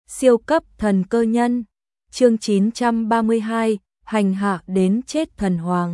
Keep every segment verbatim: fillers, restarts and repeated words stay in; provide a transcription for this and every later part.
Siêu cấp thần cơ nhân, chương chín trăm ba mươi hai, hành hạ đến chết thần hoàng.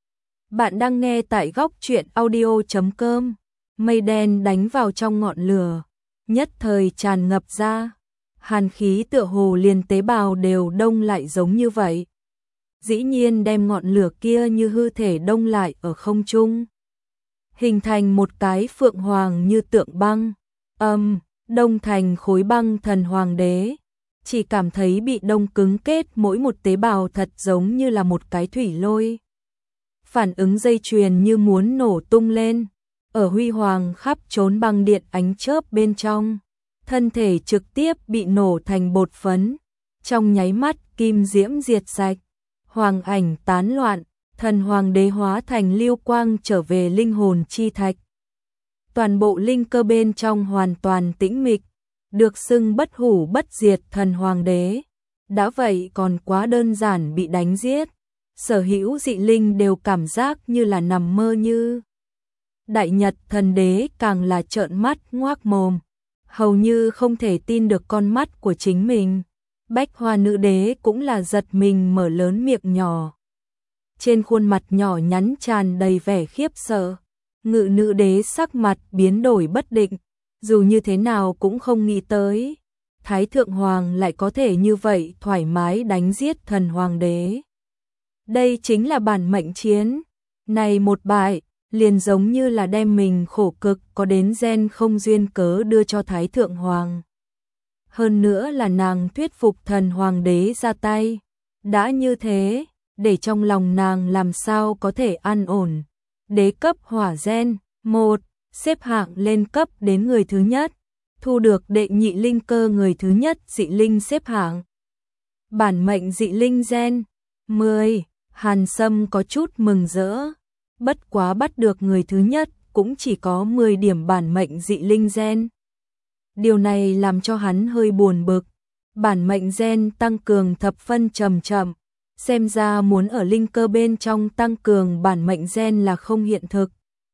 Bạn đang nghe tại góc truyện audio chấm com. Mây đen đánh vào trong ngọn lửa, nhất thời tràn ngập ra. Hàn khí tựa hồ liền tế bào đều đông lại giống như vậy. Dĩ nhiên đem ngọn lửa kia như hư thể đông lại ở không trung, hình thành một cái phượng hoàng như tượng băng. Âm, um, đông thành khối băng thần hoàng đế, chỉ cảm thấy bị đông cứng kết mỗi một tế bào thật giống như là một cái thủy lôi. Phản ứng dây chuyền như muốn nổ tung lên, ở huy hoàng khắp trốn băng điện ánh chớp bên trong, thân thể trực tiếp bị nổ thành bột phấn, trong nháy mắt kim diễm diệt sạch, hoàng ảnh tán loạn, thần hoàng đế hóa thành lưu quang trở về linh hồn chi thạch. Toàn bộ linh cơ bên trong hoàn toàn tĩnh mịch, được xưng bất hủ bất diệt thần hoàng đế. Đã vậy còn quá đơn giản bị đánh giết, sở hữu dị linh đều cảm giác như là nằm mơ như. Đại Nhật thần đế càng là trợn mắt ngoác mồm, hầu như không thể tin được con mắt của chính mình. Bách Hoa nữ đế cũng là giật mình mở lớn miệng nhỏ, trên khuôn mặt nhỏ nhắn tràn đầy vẻ khiếp sợ. Ngự nữ đế sắc mặt biến đổi bất định, dù như thế nào cũng không nghĩ tới Thái Thượng Hoàng lại có thể như vậy thoải mái đánh giết thần hoàng đế. Đây chính là bản mệnh chiến, này một bại liền giống như là đem mình khổ cực có đến gen không duyên cớ đưa cho Thái Thượng Hoàng. Hơn nữa là nàng thuyết phục thần hoàng đế ra tay, đã như thế, để trong lòng nàng làm sao có thể an ổn. Đế cấp hỏa gen, một, xếp hạng lên cấp đến người thứ nhất, thu được đệ nhị linh cơ người thứ nhất dị linh xếp hạng. Bản mệnh dị linh gen, mười, Hàn Sâm có chút mừng rỡ, bất quá bắt được người thứ nhất cũng chỉ có mười điểm bản mệnh dị linh gen. Điều này làm cho hắn hơi buồn bực, bản mệnh gen tăng cường thập phân chậm chậm. Xem ra muốn ở linh cơ bên trong tăng cường bản mệnh gen là không hiện thực.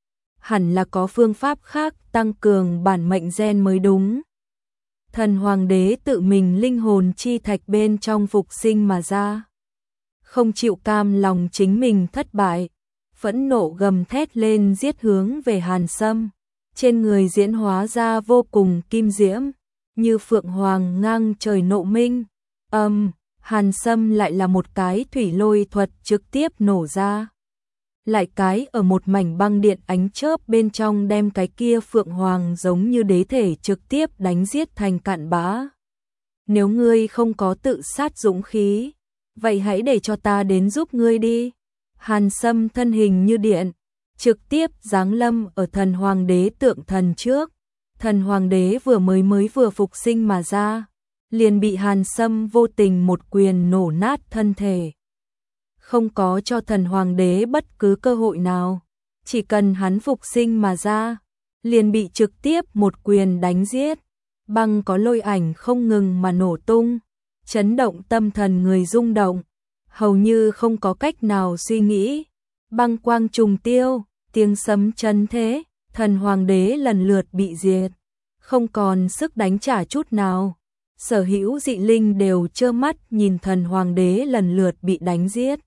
Hẳn là có phương pháp khác tăng cường bản mệnh gen mới đúng. Thần hoàng đế tự mình linh hồn chi thạch bên trong phục sinh mà ra, không chịu cam lòng chính mình thất bại, phẫn nộ gầm thét lên giết hướng về Hàn Sâm. Trên người diễn hóa ra vô cùng kim diễm, như phượng hoàng ngang trời nộ minh. Âm um, Hàn Sâm lại là một cái thủy lôi thuật trực tiếp nổ ra. Lại cái ở một mảnh băng điện ánh chớp bên trong đem cái kia phượng hoàng giống như đế thể trực tiếp đánh giết thành cạn bã. Nếu ngươi không có tự sát dũng khí, vậy hãy để cho ta đến giúp ngươi đi. Hàn Sâm thân hình như điện, trực tiếp giáng lâm ở thần hoàng đế tượng thần trước. Thần hoàng đế vừa mới mới vừa phục sinh mà ra, liền bị Hàn Sâm vô tình một quyền nổ nát thân thể. Không có cho thần hoàng đế bất cứ cơ hội nào, chỉ cần hắn phục sinh mà ra, liền bị trực tiếp một quyền đánh giết. Băng có lôi ảnh không ngừng mà nổ tung, chấn động tâm thần người rung động, hầu như không có cách nào suy nghĩ. Băng quang trùng tiêu, tiếng sấm chấn thế, thần hoàng đế lần lượt bị diệt, không còn sức đánh trả chút nào. Sở hữu dị linh đều trơ mắt nhìn thần hoàng đế lần lượt bị đánh giết.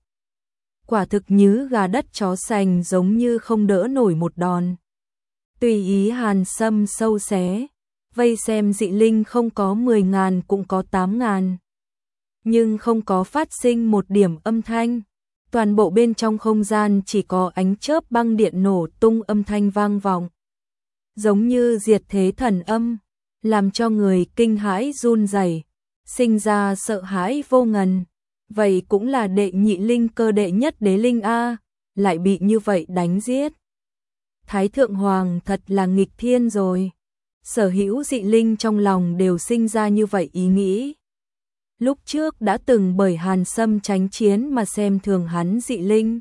Quả thực như gà đất chó sành, giống như không đỡ nổi một đòn. Tùy ý Hàn Sâm sâu xé, vây xem dị linh không có mười ngàn cũng có tám ngàn. Nhưng không có phát sinh một điểm âm thanh. Toàn bộ bên trong không gian chỉ có ánh chớp băng điện nổ tung âm thanh vang vọng, giống như diệt thế thần âm, làm cho người kinh hãi run rẩy, sinh ra sợ hãi vô ngần. Vậy cũng là đệ nhị linh cơ đệ nhất đế linh a, lại bị như vậy đánh giết. Thái Thượng Hoàng thật là nghịch thiên rồi. Sở hữu dị linh trong lòng đều sinh ra như vậy ý nghĩ. Lúc trước đã từng bởi Hàn Sâm tránh chiến mà xem thường hắn dị linh,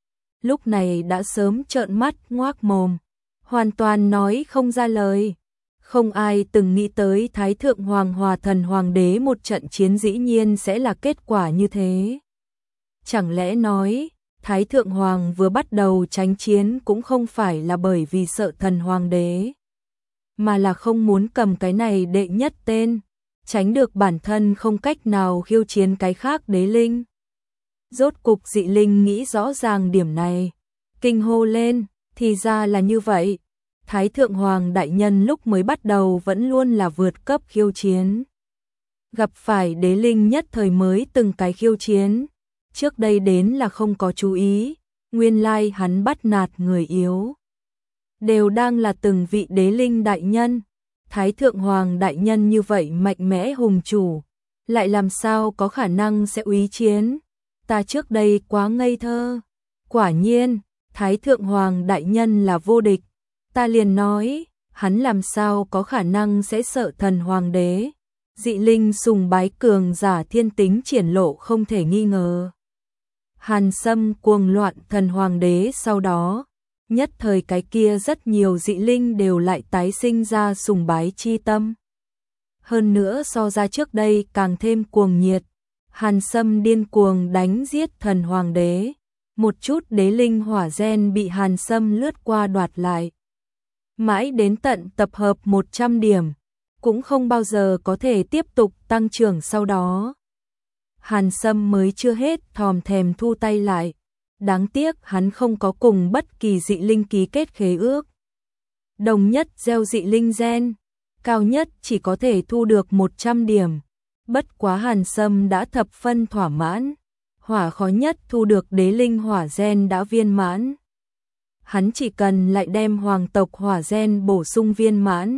lúc này đã sớm trợn mắt ngoác mồm, hoàn toàn nói không ra lời. Không ai từng nghĩ tới Thái Thượng Hoàng hòa thần hoàng đế một trận chiến dĩ nhiên sẽ là kết quả như thế. Chẳng lẽ nói, Thái Thượng Hoàng vừa bắt đầu tránh chiến cũng không phải là bởi vì sợ thần hoàng đế, mà là không muốn cầm cái này đệ nhất tên. tránh được bản thân không cách nào khiêu chiến cái khác đế linh. Rốt cục dị linh nghĩ rõ ràng điểm này, kinh hô lên, thì ra là như vậy. Thái Thượng Hoàng đại nhân lúc mới bắt đầu vẫn luôn là vượt cấp khiêu chiến. Gặp phải đế linh nhất thời mới từng cái khiêu chiến, trước đây đến là không có chú ý, nguyên lai hắn bắt nạt người yếu. Đều đang là từng vị đế linh đại nhân, Thái Thượng Hoàng đại nhân như vậy mạnh mẽ hùng chủ, lại làm sao có khả năng sẽ úy chiến, ta trước đây quá ngây thơ. Quả nhiên, Thái Thượng Hoàng đại nhân là vô địch, ta liền nói, hắn làm sao có khả năng sẽ sợ thần hoàng đế. Dị linh sùng bái cường giả thiên tính triển lộ không thể nghi ngờ. Hàn Sâm cuồng loạn thần hoàng đế sau đó, nhất thời cái kia rất nhiều dị linh đều lại tái sinh ra sùng bái chi tâm. Hơn nữa so ra trước đây càng thêm cuồng nhiệt, Hàn Sâm điên cuồng đánh giết thần hoàng đế, một chút đế linh hỏa gen bị Hàn Sâm lướt qua đoạt lại. Mãi đến tận tập hợp một trăm điểm, cũng không bao giờ có thể tiếp tục tăng trưởng sau đó. Hàn Sâm mới chưa hết thòm thèm thu tay lại, đáng tiếc hắn không có cùng bất kỳ dị linh ký kết khế ước. Đồng nhất gieo dị linh gen, cao nhất chỉ có thể thu được một trăm điểm, bất quá Hàn Sâm đã thập phân thỏa mãn, hỏa khó nhất thu được đế linh hỏa gen đã viên mãn. Hắn chỉ cần lại đem hoàng tộc hỏa gen bổ sung viên mãn,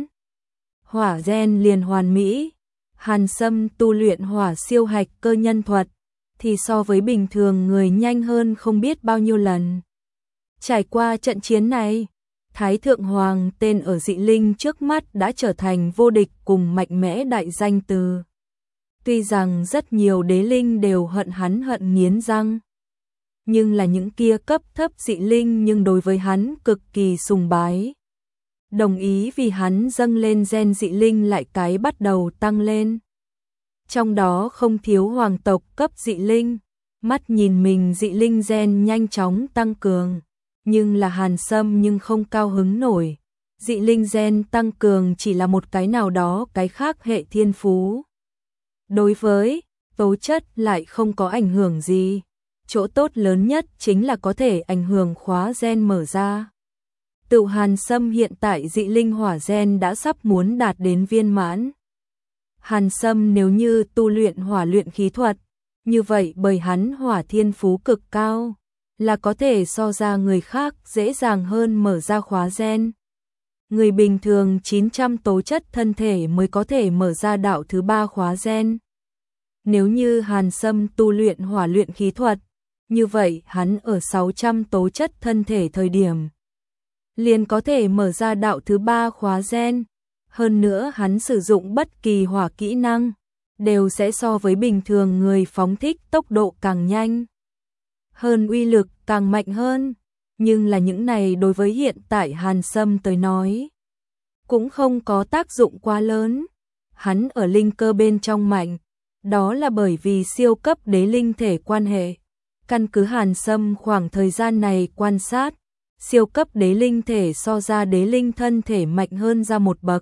hỏa gen liền hoàn mỹ. Hàn Sâm tu luyện hỏa siêu hạch cơ nhân thuật, thì so với bình thường người nhanh hơn không biết bao nhiêu lần. Trải qua trận chiến này, Thái Thượng Hoàng tên ở dị linh trước mắt đã trở thành vô địch cùng mạnh mẽ đại danh từ. Tuy rằng rất nhiều đế linh đều hận hắn hận nghiến răng, nhưng là những kia cấp thấp dị linh nhưng đối với hắn cực kỳ sùng bái. Đồng ý vì hắn dâng lên gen dị linh lại cái bắt đầu tăng lên. Trong đó không thiếu hoàng tộc cấp dị linh, mắt nhìn mình dị linh gen nhanh chóng tăng cường, nhưng là Hàn Sâm nhưng không cao hứng nổi. Dị linh gen tăng cường chỉ là một cái nào đó cái khác hệ thiên phú. Đối với tố chất lại không có ảnh hưởng gì, chỗ tốt lớn nhất chính là có thể ảnh hưởng khóa gen mở ra. Tự Hàn Sâm hiện tại dị linh hỏa gen đã sắp muốn đạt đến viên mãn. Hàn Sâm nếu như tu luyện hỏa luyện khí thuật, như vậy bởi hắn hỏa thiên phú cực cao, là có thể so ra người khác dễ dàng hơn mở ra khóa gen. Người bình thường chín trăm tố chất thân thể mới có thể mở ra đạo thứ ba khóa gen. Nếu như Hàn Sâm tu luyện hỏa luyện khí thuật, như vậy hắn ở sáu trăm tố chất thân thể thời điểm liền có thể mở ra đạo thứ ba khóa gen. Hơn nữa hắn sử dụng bất kỳ hỏa kỹ năng, đều sẽ so với bình thường người phóng thích tốc độ càng nhanh hơn, uy lực càng mạnh hơn. Nhưng là những này đối với hiện tại Hàn Sâm tới nói, cũng không có tác dụng quá lớn. Hắn ở linh cơ bên trong mạnh, đó là bởi vì siêu cấp đế linh thể quan hệ. Căn cứ Hàn Sâm khoảng thời gian này quan sát, siêu cấp đế linh thể so ra đế linh thân thể mạnh hơn ra một bậc.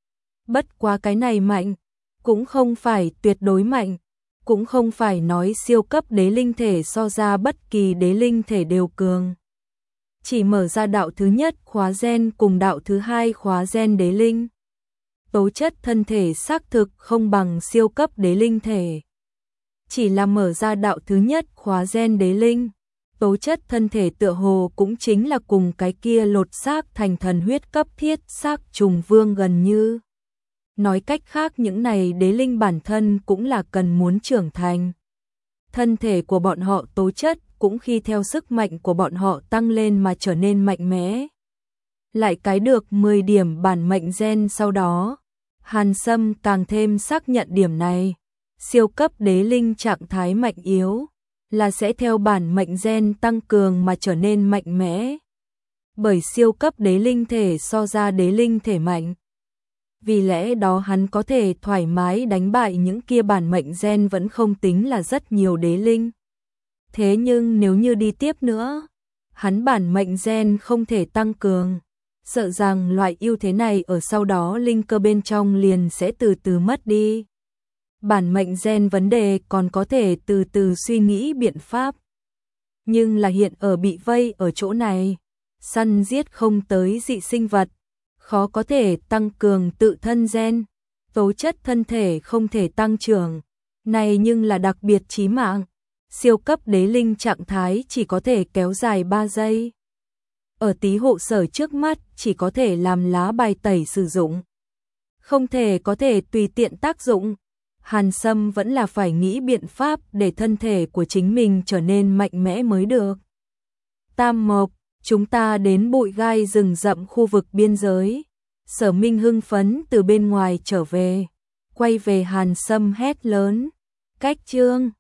Bất quá cái này mạnh, cũng không phải tuyệt đối mạnh, cũng không phải nói siêu cấp đế linh thể so ra bất kỳ đế linh thể đều cường. Chỉ mở ra đạo thứ nhất khóa gen cùng đạo thứ hai khóa gen đế linh. Tố chất thân thể xác thực không bằng siêu cấp đế linh thể. Chỉ là mở ra đạo thứ nhất khóa gen đế linh, tố chất thân thể tựa hồ cũng chính là cùng cái kia lột xác thành thần huyết cấp thiết xác trùng vương gần như. Nói cách khác những này đế linh bản thân cũng là cần muốn trưởng thành. Thân thể của bọn họ tố chất cũng khi theo sức mạnh của bọn họ tăng lên mà trở nên mạnh mẽ. Lại cái được mười điểm bản mệnh gen sau đó, Hàn Sâm càng thêm xác nhận điểm này. Siêu cấp đế linh trạng thái mạnh yếu là sẽ theo bản mệnh gen tăng cường mà trở nên mạnh mẽ. Bởi siêu cấp đế linh thể so ra đế linh thể mạnh. Vì lẽ đó hắn có thể thoải mái đánh bại những kia bản mệnh gen vẫn không tính là rất nhiều đế linh. Thế nhưng nếu như đi tiếp nữa, hắn bản mệnh gen không thể tăng cường, sợ rằng loại ưu thế này ở sau đó linh cơ bên trong liền sẽ từ từ mất đi. Bản mệnh gen vấn đề còn có thể từ từ suy nghĩ biện pháp. Nhưng là hiện ở bị vây ở chỗ này, săn giết không tới dị sinh vật, khó có thể tăng cường tự thân gen, tố chất thân thể không thể tăng trưởng, này nhưng là đặc biệt chí mạng. Siêu cấp đế linh trạng thái chỉ có thể kéo dài ba giây. Ở tí hộ sở trước mắt chỉ có thể làm lá bài tẩy sử dụng, không thể có thể tùy tiện tác dụng. Hàn Sâm vẫn là phải nghĩ biện pháp để thân thể của chính mình trở nên mạnh mẽ mới được. Tam Mộc, chúng ta đến bụi gai rừng rậm khu vực biên giới. Sở Minh hưng phấn từ bên ngoài trở về, quay về Hàn Sâm hét lớn, cách chương